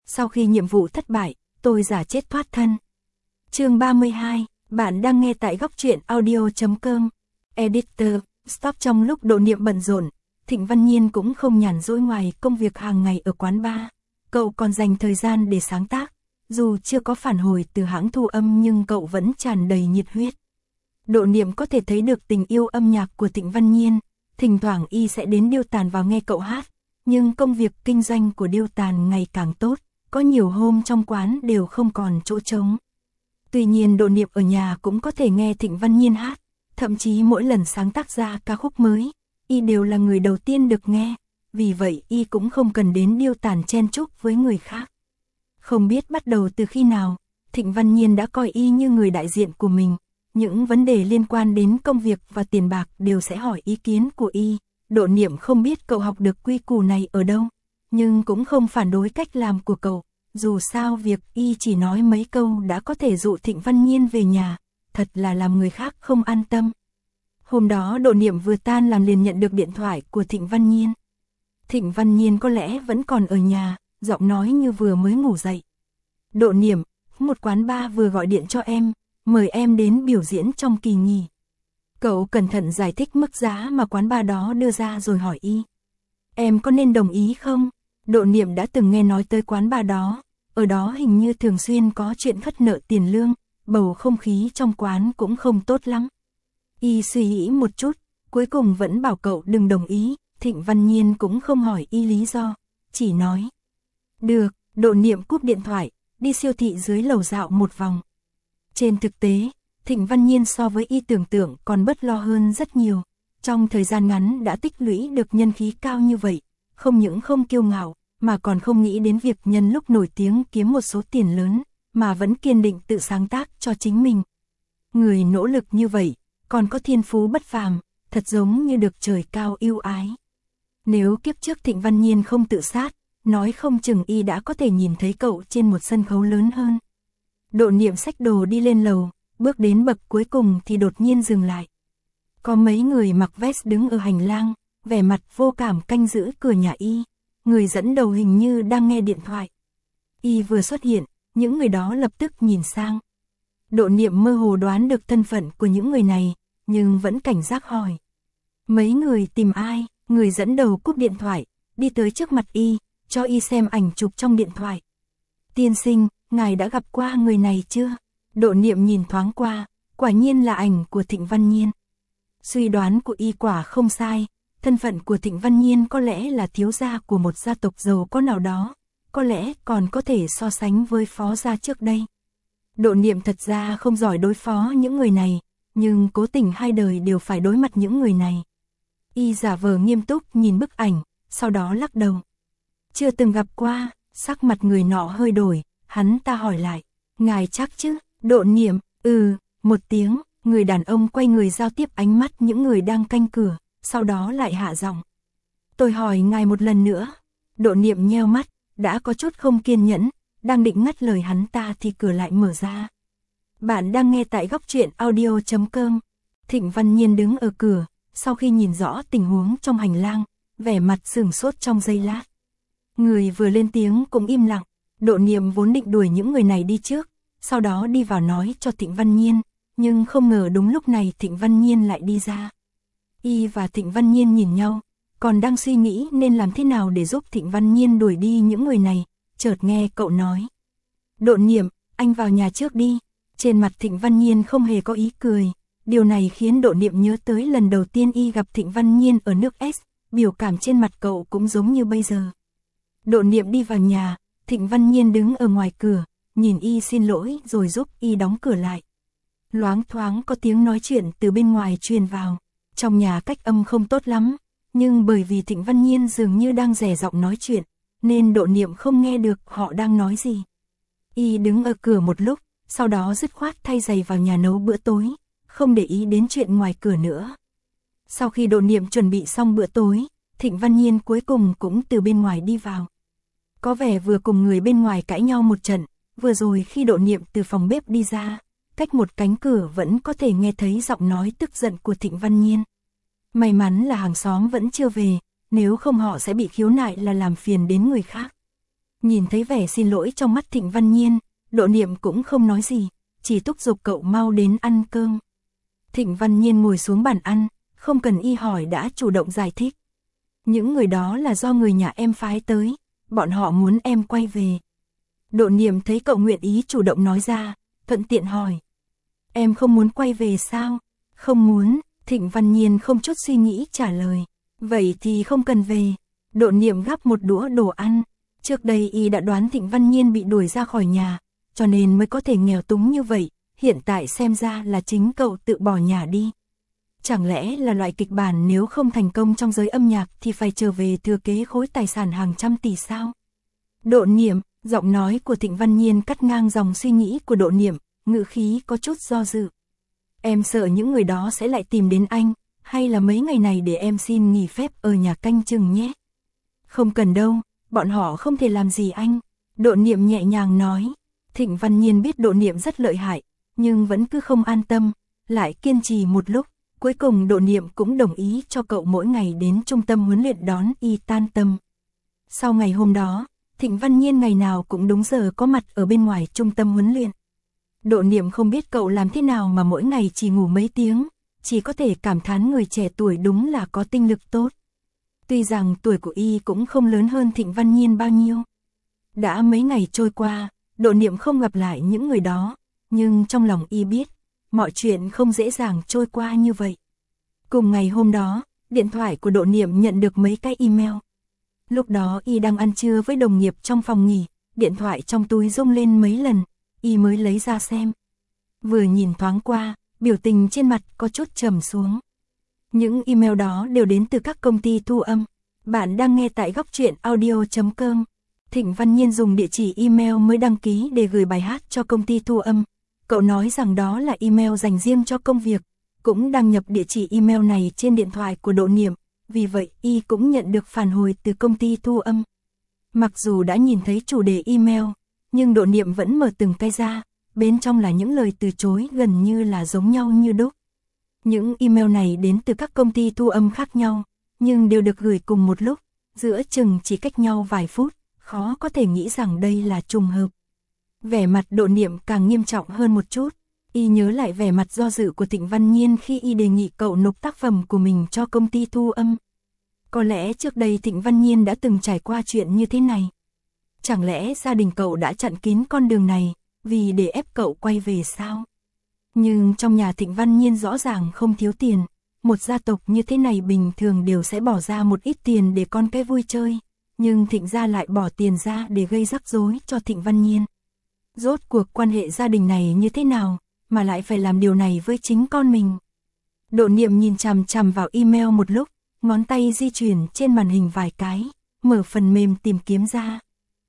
Sau khi nhiệm vụ thất bại, tôi giả chết thoát thân. Chương 32, bạn đang nghe tại góc truyện audio.com. Editor, stop. Trong lúc Độ Niệm bận rộn, Thịnh Văn Nhiên cũng không nhàn rỗi ngoài công việc hàng ngày ở quán bar. Cậu còn dành thời gian để sáng tác. Dù chưa có phản hồi từ hãng thu âm nhưng cậu vẫn tràn đầy nhiệt huyết. Độ Niệm có thể thấy được tình yêu âm nhạc của Thịnh Văn Nhiên. Thỉnh thoảng y sẽ đến Điêu Tàn vào nghe cậu hát. Nhưng công việc kinh doanh của Điêu Tàn ngày càng tốt. Có nhiều hôm trong quán đều không còn chỗ trống. Tuy nhiên Độ Niệm ở nhà cũng có thể nghe Thịnh Văn Nhiên hát. Thậm chí mỗi lần sáng tác ra ca khúc mới, y đều là người đầu tiên được nghe. Vì vậy y cũng không cần đến Điêu Tàn chen chúc với người khác. Không biết bắt đầu từ khi nào, Thịnh Văn Nhiên đã coi y như người đại diện của mình. Những vấn đề liên quan đến công việc và tiền bạc đều sẽ hỏi ý kiến của y. Độ Niệm không biết cậu học được quy củ này ở đâu, nhưng cũng không phản đối cách làm của cậu. Dù sao việc y chỉ nói mấy câu đã có thể dụ Thịnh Văn Nhiên về nhà, thật là làm người khác không an tâm. Hôm đó Độ Niệm vừa tan làm liền nhận được điện thoại của Thịnh Văn Nhiên. Thịnh Văn Nhiên có lẽ vẫn còn ở nhà, giọng nói như vừa mới ngủ dậy. Độ Niệm, một quán bar vừa gọi điện cho em, mời em đến biểu diễn trong kỳ nghỉ. Cậu cẩn thận giải thích mức giá mà quán bar đó đưa ra rồi hỏi y. Em có nên đồng ý không? Độ Niệm đã từng nghe nói tới quán bar đó, ở đó hình như thường xuyên có chuyện khất nợ tiền lương, bầu không khí trong quán cũng không tốt lắm. Y suy nghĩ một chút, cuối cùng vẫn bảo cậu đừng đồng ý. Thịnh Văn Nhiên cũng không hỏi y lý do, chỉ nói. Được. Độ Niệm cúp điện thoại, đi siêu thị dưới lầu dạo một vòng. Trên thực tế, Thịnh Văn Nhiên so với y tưởng tượng còn bớt lo hơn rất nhiều. Trong thời gian ngắn đã tích lũy được nhân khí cao như vậy, không những không kiêu ngạo, mà còn không nghĩ đến việc nhân lúc nổi tiếng kiếm một số tiền lớn, mà vẫn kiên định tự sáng tác cho chính mình. Người nỗ lực như vậy, còn có thiên phú bất phàm, thật giống như được trời cao yêu ái. Nếu kiếp trước Thịnh Văn Nhiên không tự sát, nói không chừng y đã có thể nhìn thấy cậu trên một sân khấu lớn hơn. Độ Niệm xách đồ đi lên lầu, bước đến bậc cuối cùng thì đột nhiên dừng lại. Có mấy người mặc vest đứng ở hành lang, vẻ mặt vô cảm canh giữ cửa nhà y. Người dẫn đầu hình như đang nghe điện thoại. Y vừa xuất hiện, những người đó lập tức nhìn sang. Độ Niệm mơ hồ đoán được thân phận của những người này, nhưng vẫn cảnh giác hỏi. Mấy người tìm ai? Người dẫn đầu cúp điện thoại, đi tới trước mặt y, cho y xem ảnh chụp trong điện thoại. Tiên sinh, ngài đã gặp qua người này chưa? Độ Niệm nhìn thoáng qua, quả nhiên là ảnh của Thịnh Văn Nhiên. Suy đoán của y quả không sai, thân phận của Thịnh Văn Nhiên có lẽ là thiếu gia của một gia tộc giàu có nào đó, có lẽ còn có thể so sánh với phó gia trước đây. Độ Niệm thật ra không giỏi đối phó những người này, nhưng cố tình hai đời đều phải đối mặt những người này. Y giả vờ nghiêm túc nhìn bức ảnh, sau đó lắc đầu. Chưa từng gặp qua. Sắc mặt người nọ hơi đổi, hắn ta hỏi lại. Ngài chắc chứ? Độ Niệm, một tiếng. Người đàn ông quay người giao tiếp ánh mắt những người đang canh cửa, sau đó lại hạ giọng. Tôi hỏi ngài một lần nữa. Độ Niệm nheo mắt, đã có chút không kiên nhẫn, đang định ngắt lời hắn ta thì cửa lại mở ra. Bạn đang nghe tại góc truyện audio.com. Thịnh Văn Nhiên đứng ở cửa, sau khi nhìn rõ tình huống trong hành lang, vẻ mặt sửng sốt trong giây lát. Người vừa lên tiếng cũng im lặng. Độ Niệm vốn định đuổi những người này đi trước, sau đó đi vào nói cho Thịnh Văn Nhiên, nhưng không ngờ đúng lúc này Thịnh Văn Nhiên lại đi ra. Y và Thịnh Văn Nhiên nhìn nhau, còn đang suy nghĩ nên làm thế nào để giúp Thịnh Văn Nhiên đuổi đi những người này, chợt nghe cậu nói. Độ Niệm, anh vào nhà trước đi. Trên mặt Thịnh Văn Nhiên không hề có ý cười, điều này khiến Độ Niệm nhớ tới lần đầu tiên y gặp Thịnh Văn Nhiên ở nước S, biểu cảm trên mặt cậu cũng giống như bây giờ. Độ Niệm đi vào nhà, Thịnh Văn Nhiên đứng ở ngoài cửa, nhìn y xin lỗi rồi giúp y đóng cửa lại. Loáng thoáng có tiếng nói chuyện từ bên ngoài truyền vào. Trong nhà cách âm không tốt lắm, nhưng bởi vì Thịnh Văn Nhiên dường như đang dè giọng nói chuyện, nên Độ Niệm không nghe được họ đang nói gì. Y đứng ở cửa một lúc, sau đó dứt khoát thay giày vào nhà nấu bữa tối, không để ý đến chuyện ngoài cửa nữa. Sau khi Độ Niệm chuẩn bị xong bữa tối, Thịnh Văn Nhiên cuối cùng cũng từ bên ngoài đi vào. Có vẻ vừa cùng người bên ngoài cãi nhau một trận, vừa rồi khi Độ Niệm từ phòng bếp đi ra, cách một cánh cửa vẫn có thể nghe thấy giọng nói tức giận của Thịnh Văn Nhiên. May mắn là hàng xóm vẫn chưa về, nếu không họ sẽ bị khiếu nại là làm phiền đến người khác. Nhìn thấy vẻ xin lỗi trong mắt Thịnh Văn Nhiên, Độ Niệm cũng không nói gì, chỉ thúc giục cậu mau đến ăn cơm. Thịnh Văn Nhiên ngồi xuống bàn ăn, không cần y hỏi đã chủ động giải thích. Những người đó là do người nhà em phái tới, bọn họ muốn em quay về. Độ Niệm thấy cậu nguyện ý chủ động nói ra, thuận tiện hỏi. Em không muốn quay về sao? Không muốn, Thịnh Văn Nhiên không chút suy nghĩ trả lời. Vậy thì không cần về. Độ Niệm gắp một đũa đồ ăn. Trước đây y đã đoán Thịnh Văn Nhiên bị đuổi ra khỏi nhà, cho nên mới có thể nghèo túng như vậy. Hiện tại xem ra là chính cậu tự bỏ nhà đi. Chẳng lẽ là loại kịch bản nếu không thành công trong giới âm nhạc thì phải trở về thừa kế khối tài sản hàng trăm tỷ sao? Độ Niệm, giọng nói của Thịnh Văn Nhiên cắt ngang dòng suy nghĩ của Độ Niệm, ngữ khí có chút do dự. Em sợ những người đó sẽ lại tìm đến anh, hay là mấy ngày này để em xin nghỉ phép ở nhà canh chừng nhé? Không cần đâu, bọn họ không thể làm gì anh. Độ Niệm nhẹ nhàng nói. Thịnh Văn Nhiên biết Độ Niệm rất lợi hại, nhưng vẫn cứ không an tâm, lại kiên trì một lúc. Cuối cùng Độ Niệm cũng đồng ý cho cậu mỗi ngày đến trung tâm huấn luyện đón y tan tầm. Sau ngày hôm đó, Thịnh Văn Nhiên ngày nào cũng đúng giờ có mặt ở bên ngoài trung tâm huấn luyện. Độ Niệm không biết cậu làm thế nào mà mỗi ngày chỉ ngủ mấy tiếng, chỉ có thể cảm thán người trẻ tuổi đúng là có tinh lực tốt. Tuy rằng tuổi của y cũng không lớn hơn Thịnh Văn Nhiên bao nhiêu. Đã mấy ngày trôi qua, Độ Niệm không gặp lại những người đó, nhưng trong lòng y biết, mọi chuyện không dễ dàng trôi qua như vậy. Cùng ngày hôm đó, điện thoại của Độ Niệm nhận được mấy cái email. Lúc đó y đang ăn trưa với đồng nghiệp trong phòng nghỉ, điện thoại trong túi rung lên mấy lần, y mới lấy ra xem. Vừa nhìn thoáng qua, biểu tình trên mặt có chút trầm xuống. Những email đó đều đến từ các công ty thu âm. Bạn đang nghe tại Góc Truyện Audio.com. Thịnh Văn Nhiên dùng địa chỉ email mới đăng ký để gửi bài hát cho công ty thu âm. Cậu nói rằng đó là email dành riêng cho công việc, cũng đăng nhập địa chỉ email này trên điện thoại của Độ Niệm, vì vậy y cũng nhận được phản hồi từ công ty thu âm. Mặc dù đã nhìn thấy chủ đề email, nhưng Độ Niệm vẫn mở từng cái ra, bên trong là những lời từ chối gần như là giống nhau như đúc. Những email này đến từ các công ty thu âm khác nhau, nhưng đều được gửi cùng một lúc, giữa chừng chỉ cách nhau vài phút, khó có thể nghĩ rằng đây là trùng hợp. Vẻ mặt Độ Niệm càng nghiêm trọng hơn một chút, y nhớ lại vẻ mặt do dự của Thịnh Văn Nhiên khi y đề nghị cậu nộp tác phẩm của mình cho công ty thu âm. Có lẽ trước đây Thịnh Văn Nhiên đã từng trải qua chuyện như thế này. Chẳng lẽ gia đình cậu đã chặn kín con đường này, vì để ép cậu quay về sao? Nhưng trong nhà Thịnh Văn Nhiên rõ ràng không thiếu tiền, một gia tộc như thế này bình thường đều sẽ bỏ ra một ít tiền để con cái vui chơi, nhưng Thịnh gia lại bỏ tiền ra để gây rắc rối cho Thịnh Văn Nhiên. Rốt cuộc quan hệ gia đình này như thế nào, mà lại phải làm điều này với chính con mình? Độ Niệm nhìn chằm chằm vào email một lúc, ngón tay di chuyển trên màn hình vài cái, mở phần mềm tìm kiếm ra.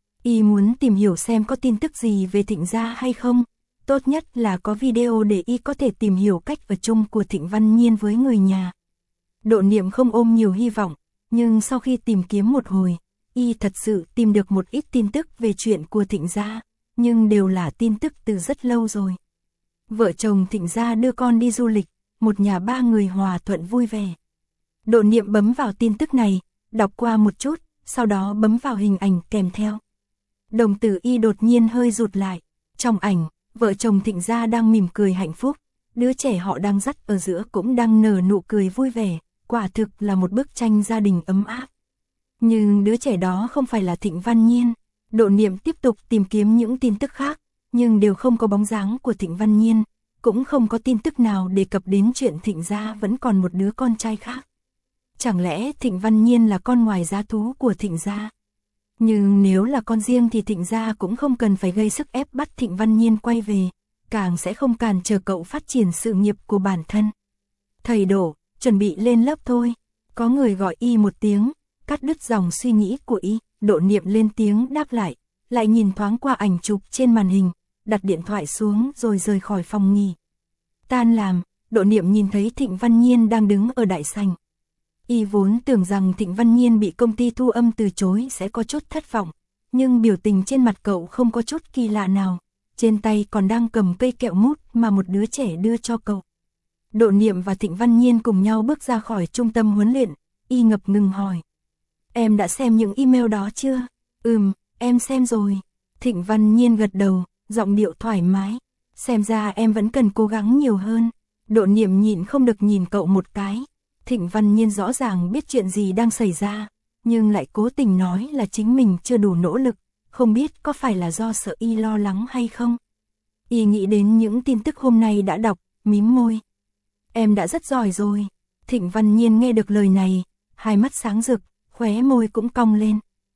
Y muốn tìm hiểu xem có tin tức gì về Thịnh gia hay không, tốt nhất là có video để y có thể tìm hiểu cách ở chung của Thịnh Văn Nhiên với người nhà. Độ Niệm không ôm nhiều hy vọng, nhưng sau khi tìm kiếm một hồi, y thật sự tìm được một ít tin tức về chuyện của Thịnh gia, nhưng đều là tin tức từ rất lâu rồi. Vợ chồng Thịnh gia đưa con đi du lịch, một nhà ba người hòa thuận vui vẻ. Độ Niệm bấm vào tin tức này, đọc qua một chút, sau đó bấm vào hình ảnh kèm theo. Đồng tử y đột nhiên hơi rụt lại. Trong ảnh, vợ chồng Thịnh gia đang mỉm cười hạnh phúc, đứa trẻ họ đang dắt ở giữa cũng đang nở nụ cười vui vẻ, quả thực là một bức tranh gia đình ấm áp. Nhưng đứa trẻ đó không phải là Thịnh Văn Nhiên. Độ Niệm tiếp tục tìm kiếm những tin tức khác, nhưng đều không có bóng dáng của Thịnh Văn Nhiên, cũng không có tin tức nào đề cập đến chuyện Thịnh gia vẫn còn một đứa con trai khác. Chẳng lẽ Thịnh Văn Nhiên là con ngoài giá thú của Thịnh gia? Nhưng nếu là con riêng thì Thịnh gia cũng không cần phải gây sức ép bắt Thịnh Văn Nhiên quay về, càng sẽ không cản trở cậu phát triển sự nghiệp của bản thân. Thầy Độ, chuẩn bị lên lớp thôi. Có người gọi y một tiếng, cắt đứt dòng suy nghĩ của y. Độ Niệm lên tiếng đáp lại nhìn thoáng qua ảnh chụp trên màn hình, đặt điện thoại xuống rồi rời khỏi phòng nghỉ. Tan làm, Độ Niệm nhìn thấy Thịnh Văn Nhiên đang đứng ở đại sảnh. Y vốn tưởng rằng Thịnh Văn Nhiên bị công ty thu âm từ chối sẽ có chút thất vọng, nhưng biểu tình trên mặt cậu không có chút kỳ lạ nào, trên tay còn đang cầm cây kẹo mút mà một đứa trẻ đưa cho cậu. Độ Niệm và Thịnh Văn Nhiên cùng nhau bước ra khỏi trung tâm huấn luyện, y ngập ngừng hỏi. Em đã xem những email đó chưa? Em xem rồi. Thịnh Văn Nhiên gật đầu, giọng điệu thoải mái. Xem ra em vẫn cần cố gắng nhiều hơn. Độ Niệm nhịn không được nhìn cậu một cái. Thịnh Văn Nhiên rõ ràng biết chuyện gì đang xảy ra, nhưng lại cố tình nói là chính mình chưa đủ nỗ lực, không biết có phải là do sợ y lo lắng hay không. Y nghĩ đến những tin tức hôm nay đã đọc, mím môi. Em đã rất giỏi rồi. Thịnh Văn Nhiên nghe được lời này, hai mắt sáng rực, khóe môi cũng cong lên.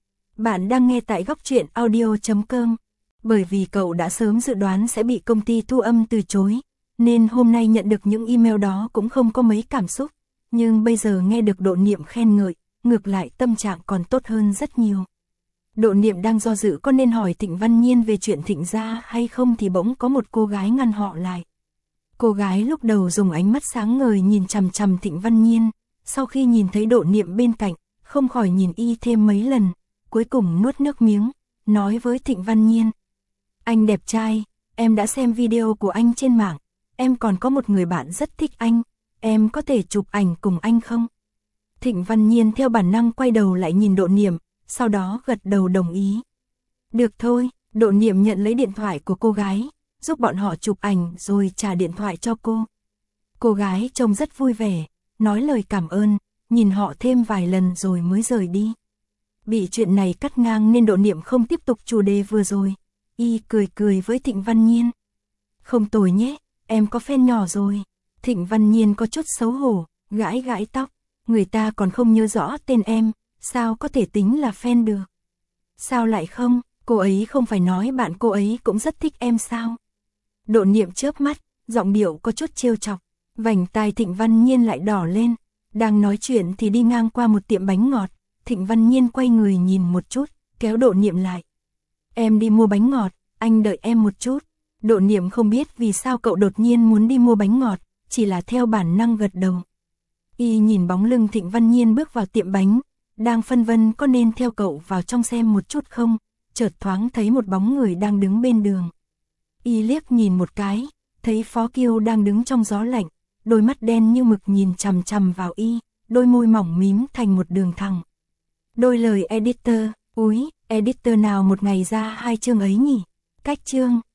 Bạn đang nghe tại góc truyện audio.com. Bởi vì cậu đã sớm dự đoán sẽ bị công ty thu âm từ chối, nên hôm nay nhận được những email đó cũng không có mấy cảm xúc. Nhưng bây giờ nghe được Độ Niệm khen ngợi, ngược lại tâm trạng còn tốt hơn rất nhiều. Độ Niệm đang do dự có nên hỏi Thịnh Văn Nhiên về chuyện Thịnh gia hay không thì bỗng có một cô gái ngăn họ lại. Cô gái lúc đầu dùng ánh mắt sáng ngời nhìn chằm chằm Thịnh Văn Nhiên, sau khi nhìn thấy Độ Niệm bên cạnh, không khỏi nhìn y thêm mấy lần, cuối cùng nuốt nước miếng, nói với Thịnh Văn Nhiên. Anh đẹp trai, em đã xem video của anh trên mạng, em còn có một người bạn rất thích anh, em có thể chụp ảnh cùng anh không? Thịnh Văn Nhiên theo bản năng quay đầu lại nhìn Độ Niệm, sau đó gật đầu đồng ý. Được thôi, Độ Niệm nhận lấy điện thoại của cô gái, giúp bọn họ chụp ảnh rồi trả điện thoại cho cô. Cô gái trông rất vui vẻ, nói lời cảm ơn, nhìn họ thêm vài lần rồi mới rời đi. Bị chuyện này cắt ngang nên Độ Niệm không tiếp tục chủ đề vừa rồi. Y cười cười với Thịnh Văn Nhiên. Không tồi nhé, em có fan nhỏ rồi. Thịnh Văn Nhiên có chút xấu hổ, gãi gãi tóc. Người ta còn không nhớ rõ tên em, sao có thể tính là fan được? Sao lại không, cô ấy không phải nói bạn cô ấy cũng rất thích em sao? Độ Niệm chớp mắt, giọng điệu có chút trêu chọc. Vành tai Thịnh Văn Nhiên lại đỏ lên. Đang nói chuyện thì đi ngang qua một tiệm bánh ngọt. Thịnh Văn Nhiên quay người nhìn một chút, kéo Độ Niệm lại. Em đi mua bánh ngọt, anh đợi em một chút. Độ Niệm không biết vì sao cậu đột nhiên muốn đi mua bánh ngọt, chỉ là theo bản năng gật đầu. Y nhìn bóng lưng Thịnh Văn Nhiên bước vào tiệm bánh, đang phân vân có nên theo cậu vào trong xem một chút không, chợt thoáng thấy một bóng người đang đứng bên đường. Y liếc nhìn một cái, thấy Phó Kiêu đang đứng trong gió lạnh, đôi mắt đen như mực nhìn chằm chằm vào Y, đôi môi mỏng mím thành một đường thẳng. Đôi lời editor, úi, editor nào một ngày ra 2 chương ấy nhỉ? Cách chương,